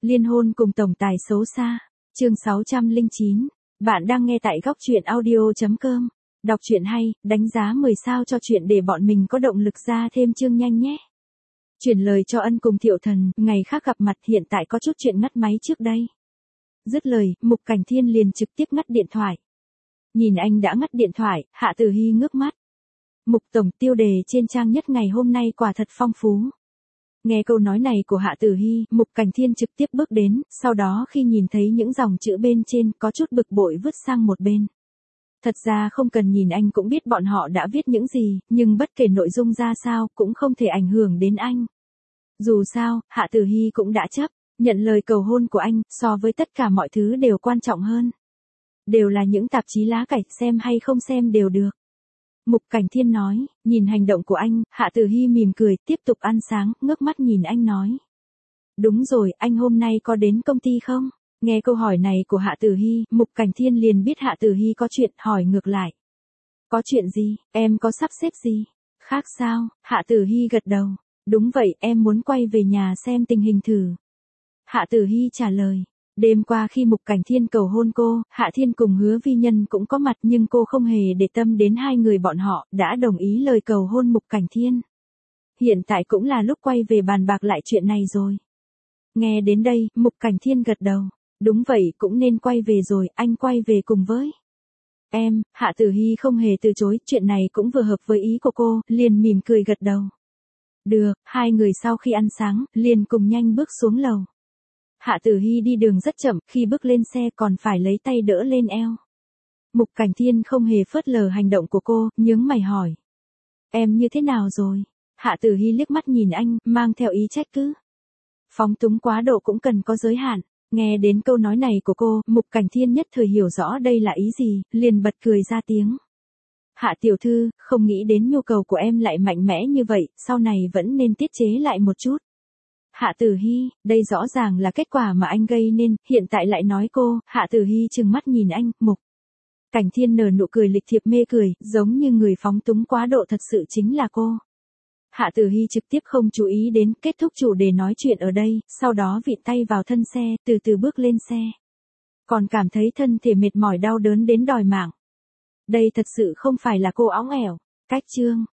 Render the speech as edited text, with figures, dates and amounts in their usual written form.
Liên hôn cùng tổng tài xấu xa. Chương 609. Bạn đang nghe tại góc truyện audio.com. Đọc truyện hay, đánh giá 10 sao cho chuyện để bọn mình có động lực ra thêm chương nhanh nhé. Chuyển lời cho Ân cùng Thiệu Thần, ngày khác gặp mặt hiện tại có chút chuyện ngắt máy trước đây. Dứt lời, Mục Cảnh Thiên liền trực tiếp ngắt điện thoại. Nhìn anh đã ngắt điện thoại, Hạ Tử Hy ngước mắt. Mục tổng, tiêu đề trên trang nhất ngày hôm nay quả thật phong phú. Nghe câu nói này của Hạ Tử Hy, Mục Cảnh Thiên trực tiếp bước đến, sau đó khi nhìn thấy những dòng chữ bên trên có chút bực bội vứt sang một bên. Thật ra không cần nhìn anh cũng biết bọn họ đã viết những gì, nhưng bất kể nội dung ra sao cũng không thể ảnh hưởng đến anh. Dù sao, Hạ Tử Hy cũng đã chấp nhận lời cầu hôn của anh, so với tất cả mọi thứ đều quan trọng hơn. Đều là những tạp chí lá cải, xem hay không xem đều được. Mục Cảnh Thiên nói, nhìn hành động của anh, Hạ Tử Hy mỉm cười, tiếp tục ăn sáng, ngước mắt nhìn anh nói. Đúng rồi, anh hôm nay có đến công ty không? Nghe câu hỏi này của Hạ Tử Hy, Mục Cảnh Thiên liền biết Hạ Tử Hy có chuyện, hỏi ngược lại. Có chuyện gì, em có sắp xếp gì? Khác sao? Hạ Tử Hy gật đầu. Đúng vậy, em muốn quay về nhà xem tình hình thử. Hạ Tử Hy trả lời. Đêm qua khi Mục Cảnh Thiên cầu hôn cô, Hạ Thiên cùng Hứa Vi Nhân cũng có mặt nhưng cô không hề để tâm đến hai người bọn họ, đã đồng ý lời cầu hôn Mục Cảnh Thiên. Hiện tại cũng là lúc quay về bàn bạc lại chuyện này rồi. Nghe đến đây, Mục Cảnh Thiên gật đầu. Đúng vậy, cũng nên quay về rồi, anh quay về cùng với em. Hạ Tử Hy không hề từ chối, chuyện này cũng vừa hợp với ý của cô, liền mỉm cười gật đầu. Được, hai người sau khi ăn sáng, liền cùng nhanh bước xuống lầu. Hạ Tử Hy đi đường rất chậm, khi bước lên xe còn phải lấy tay đỡ lên eo. Mục Cảnh Thiên không hề phớt lờ hành động của cô, nhướng mày hỏi. Em như thế nào rồi? Hạ Tử Hy liếc mắt nhìn anh, mang theo ý trách cứ. Phóng túng quá độ cũng cần có giới hạn. Nghe đến câu nói này của cô, Mục Cảnh Thiên nhất thời hiểu rõ đây là ý gì, liền bật cười ra tiếng. Hạ tiểu thư, không nghĩ đến nhu cầu của em lại mạnh mẽ như vậy, sau này vẫn nên tiết chế lại một chút. Hạ Tử Hy, đây rõ ràng là kết quả mà anh gây nên, hiện tại lại nói cô. Hạ Tử Hy trừng mắt nhìn anh, Mục Cảnh Thiên nở nụ cười lịch thiệp mê cười, giống như người phóng túng quá độ thật sự chính là cô. Hạ Tử Hy trực tiếp không chú ý đến, kết thúc chủ đề nói chuyện ở đây, sau đó vịn tay vào thân xe, từ từ bước lên xe. Còn cảm thấy thân thể mệt mỏi đau đớn đến đòi mạng. Đây thật sự không phải là cô óng ẻo. Cách chương